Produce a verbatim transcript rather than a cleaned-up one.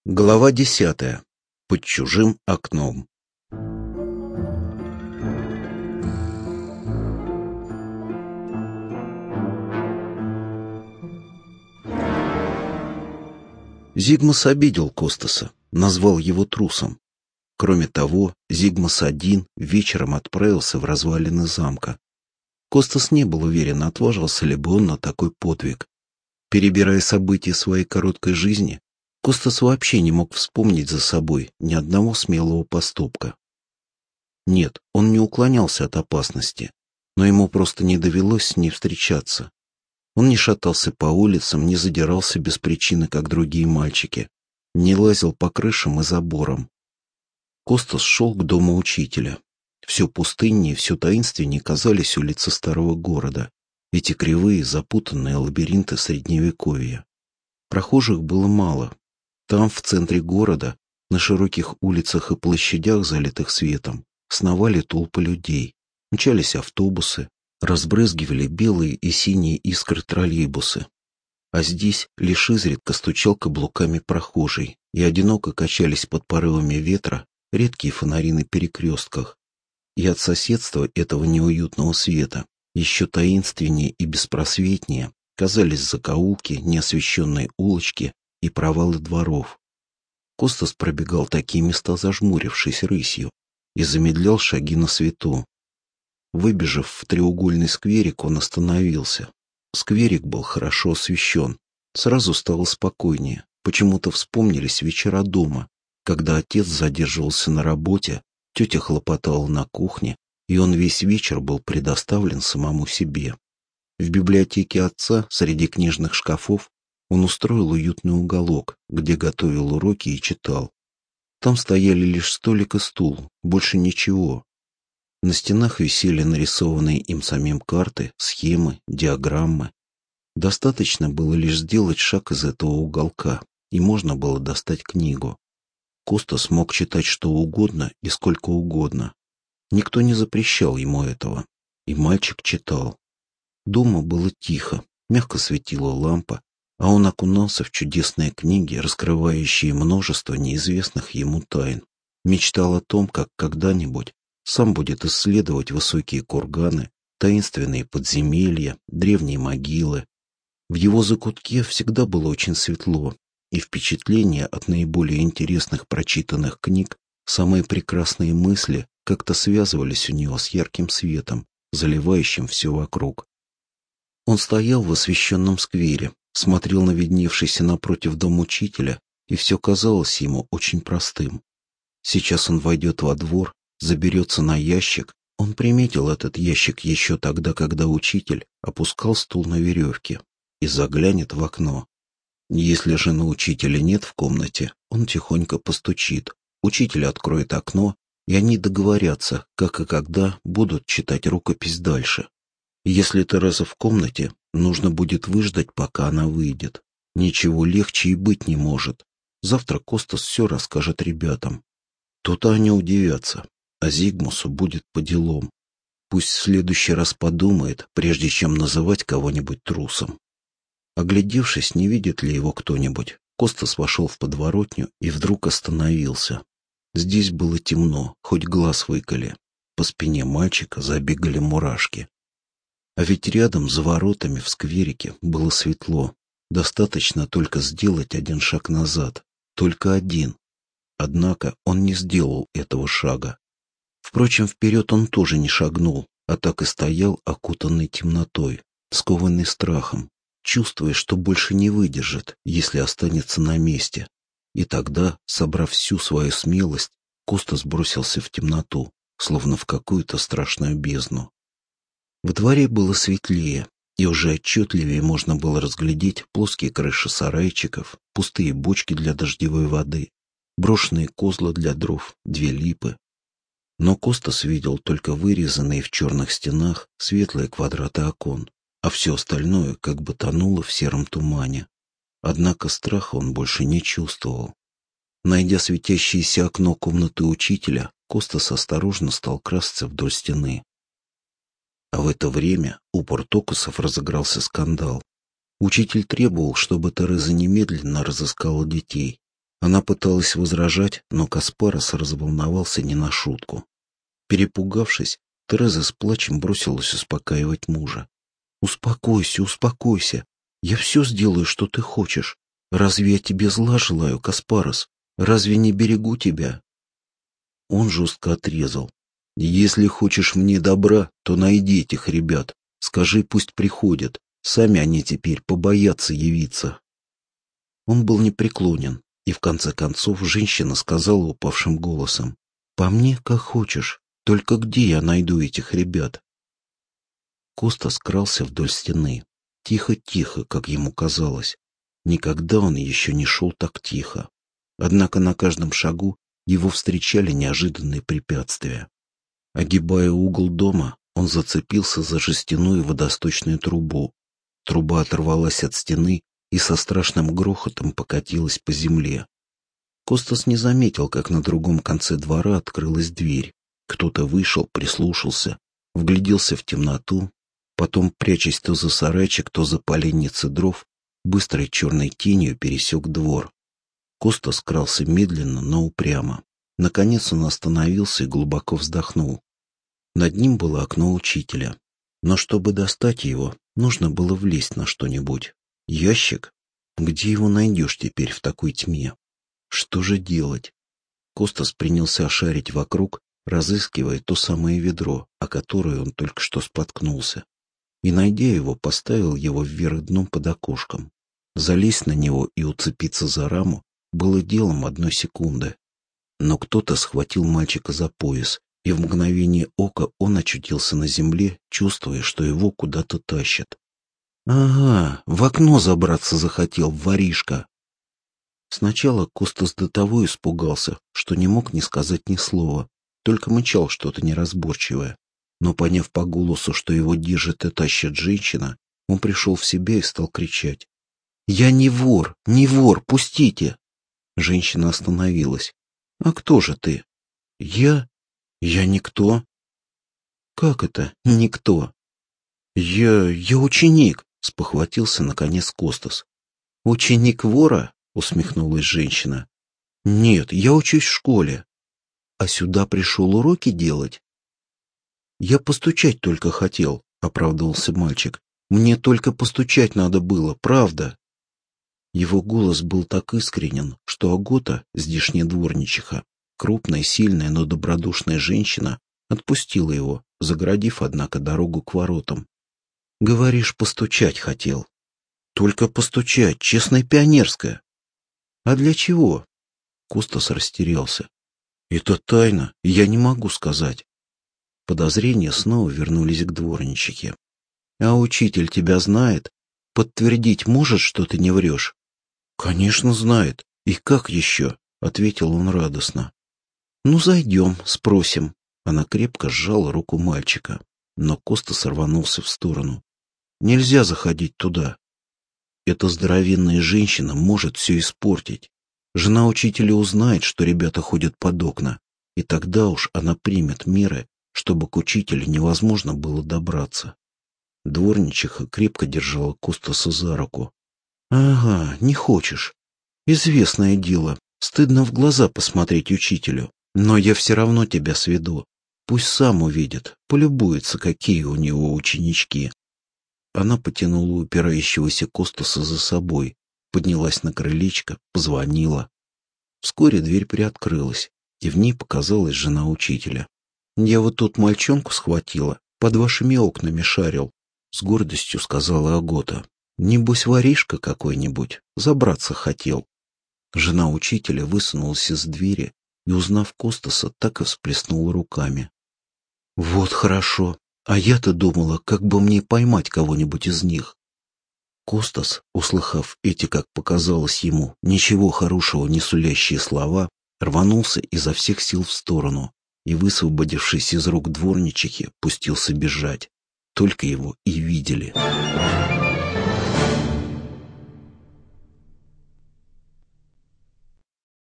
Глава десятая. Под чужим окном. Зигмас обидел Костаса, назвал его трусом. Кроме того, Зигмас один вечером отправился в развалины замка. Костас не был уверен, отважился ли бы он на такой подвиг. Перебирая события своей короткой жизни, Костас вообще не мог вспомнить за собой ни одного смелого поступка. Нет, он не уклонялся от опасности, но ему просто не довелось с ней встречаться. Он не шатался по улицам, не задирался без причины, как другие мальчики, не лазил по крышам и заборам. Костас шел к дому учителя. Все пустыннее, все таинственнее казались улицы старого города, эти кривые, запутанные лабиринты средневековья. Прохожих было мало. Там, в центре города, на широких улицах и площадях, залитых светом, сновали толпы людей, мчались автобусы, разбрызгивали белые и синие искры троллейбусы. А здесь лишь изредка стучал каблуками прохожий, и одиноко качались под порывами ветра редкие фонари на перекрестках. И от соседства этого неуютного света еще таинственнее и беспросветнее казались закоулки, неосвещенные улочки и провалы дворов. Костас пробегал такие места, зажмурившись рысью, и замедлял шаги на свету. Выбежав в треугольный скверик, он остановился. Скверик был хорошо освещен. Сразу стало спокойнее. Почему-то вспомнились вечера дома, когда отец задерживался на работе, тетя хлопотала на кухне, и он весь вечер был предоставлен самому себе. В библиотеке отца, среди книжных шкафов, он устроил уютный уголок, где готовил уроки и читал. Там стояли лишь столик и стул, больше ничего. На стенах висели нарисованные им самим карты, схемы, диаграммы. Достаточно было лишь сделать шаг из этого уголка, и можно было достать книгу. Костас мог читать что угодно и сколько угодно. Никто не запрещал ему этого, и мальчик читал. Дома было тихо, мягко светила лампа, а он окунался в чудесные книги, раскрывающие множество неизвестных ему тайн. Мечтал о том, как когда-нибудь сам будет исследовать высокие курганы, таинственные подземелья, древние могилы. В его закутке всегда было очень светло, и впечатления от наиболее интересных прочитанных книг, самые прекрасные мысли как-то связывались у него с ярким светом, заливающим все вокруг. Он стоял в освещенном сквере, смотрел на видневшийся напротив дом учителя, и все казалось ему очень простым. Сейчас он войдет во двор, заберется на ящик. Он приметил этот ящик еще тогда, когда учитель опускал стул на веревке, и заглянет в окно. Если же на учителя нет в комнате, он тихонько постучит. Учитель откроет окно, и они договорятся, как и когда будут читать рукопись дальше. Если Тереза в комнате, нужно будет выждать, пока она выйдет. Ничего легче и быть не может. Завтра Костас все расскажет ребятам. То-то они удивятся, а Зигмусу будет по делам. Пусть в следующий раз подумает, прежде чем называть кого-нибудь трусом. Оглядевшись, не видит ли его кто-нибудь, Костас вошел в подворотню и вдруг остановился. Здесь было темно, хоть глаз выколи. По спине мальчика забегали мурашки. А ведь рядом, за воротами в скверике, было светло. Достаточно только сделать один шаг назад. Только один. Однако он не сделал этого шага. Впрочем, вперед он тоже не шагнул, а так и стоял, окутанный темнотой, скованный страхом, чувствуя, что больше не выдержит, если останется на месте. И тогда, собрав всю свою смелость, Костас бросился в темноту, словно в какую-то страшную бездну. В дворе было светлее, и уже отчетливее можно было разглядеть плоские крыши сарайчиков, пустые бочки для дождевой воды, брошенные козла для дров, две липы. Но Костас видел только вырезанные в черных стенах светлые квадраты окон, а все остальное как бы тонуло в сером тумане. Однако страха он больше не чувствовал. Найдя светящееся окно комнаты учителя, Костас осторожно стал красться вдоль стены. А в это время у Портокусов разыгрался скандал. Учитель требовал, чтобы Тереза немедленно разыскала детей. Она пыталась возражать, но Каспарос разволновался не на шутку. Перепугавшись, Тереза с плачем бросилась успокаивать мужа. «Успокойся, успокойся. Я все сделаю, что ты хочешь. Разве я тебе зла желаю, Каспарос? Разве не берегу тебя?» Он жестко отрезал. «Если хочешь мне добра, то найди этих ребят. Скажи, пусть приходят. Сами они теперь побоятся явиться». Он был непреклонен, и в конце концов женщина сказала упавшим голосом: «По мне, как хочешь. Только где я найду этих ребят?» Коста скрался вдоль стены. Тихо-тихо, как ему казалось. Никогда он еще не шел так тихо. Однако на каждом шагу его встречали неожиданные препятствия. Огибая угол дома, он зацепился за жестяную водосточную трубу. Труба оторвалась от стены и со страшным грохотом покатилась по земле. Костас не заметил, как на другом конце двора открылась дверь. Кто-то вышел, прислушался, вгляделся в темноту, потом, прячась то за сарайчик, то за поленницы дров, быстрой черной тенью пересек двор. Костас крался медленно, но упрямо. Наконец он остановился и глубоко вздохнул. Над ним было окно учителя. Но чтобы достать его, нужно было влезть на что-нибудь. Ящик? Где его найдешь теперь в такой тьме? Что же делать? Костас принялся шарить вокруг, разыскивая то самое ведро, о которое он только что споткнулся. И, найдя его, поставил его вверх дном под окошком. Залезть на него и уцепиться за раму было делом одной секунды. Но кто-то схватил мальчика за пояс, и в мгновение ока он очутился на земле, чувствуя, что его куда-то тащат. «Ага, в окно забраться захотел, воришка!» Сначала Костас до того испугался, что не мог ни сказать ни слова, только мычал что-то неразборчивое. Но, поняв по голосу, что его держит и тащит женщина, он пришел в себя и стал кричать: «Я не вор, не вор, пустите!» Женщина остановилась. «А кто же ты?» «Я? Я никто». «Как это никто?» «Я... я ученик», — спохватился наконец Костас. «Ученик вора?» — усмехнулась женщина. «Нет, я учусь в школе. А сюда пришел уроки делать?» «Я постучать только хотел», — оправдывался мальчик. «Мне только постучать надо было, правда». Его голос был так искренен, что Агота, здешняя дворничиха, крупная, сильная, но добродушная женщина, отпустила его, загородив, однако, дорогу к воротам. «Говоришь, постучать хотел». «Только постучать, честная пионерская». «А для чего?» Костас растерялся. «Это тайна, я не могу сказать». Подозрения снова вернулись к дворничихе. «А учитель тебя знает? Подтвердить может, что ты не врешь?» «Конечно знает. И как еще?» — ответил он радостно. «Ну, зайдем, спросим». Она крепко сжала руку мальчика, но Костас рванулся в сторону. «Нельзя заходить туда. Эта здоровенная женщина может все испортить. Жена учителя узнает, что ребята ходят под окна, и тогда уж она примет меры, чтобы к учителю невозможно было добраться». Дворничиха крепко держала Костаса за руку. «Ага, не хочешь. Известное дело. Стыдно в глаза посмотреть учителю. Но я все равно тебя сведу. Пусть сам увидит, полюбуется, какие у него ученички». Она потянула упирающегося Костаса за собой, поднялась на крылечко, позвонила. Вскоре дверь приоткрылась, и в ней показалась жена учителя. «Я вот тут мальчонку схватила, под вашими окнами шарил», — с гордостью сказала Агота. «Небось, воришка какой-нибудь, забраться хотел». Жена учителя высунулась из двери и, узнав Костаса, так и всплеснула руками. «Вот хорошо, а я-то думала, как бы мне поймать кого-нибудь из них». Костас, услыхав эти, как показалось ему, ничего хорошего не сулящие слова, рванулся изо всех сил в сторону и, высвободившись из рук дворничихи, пустился бежать. Только его и видели.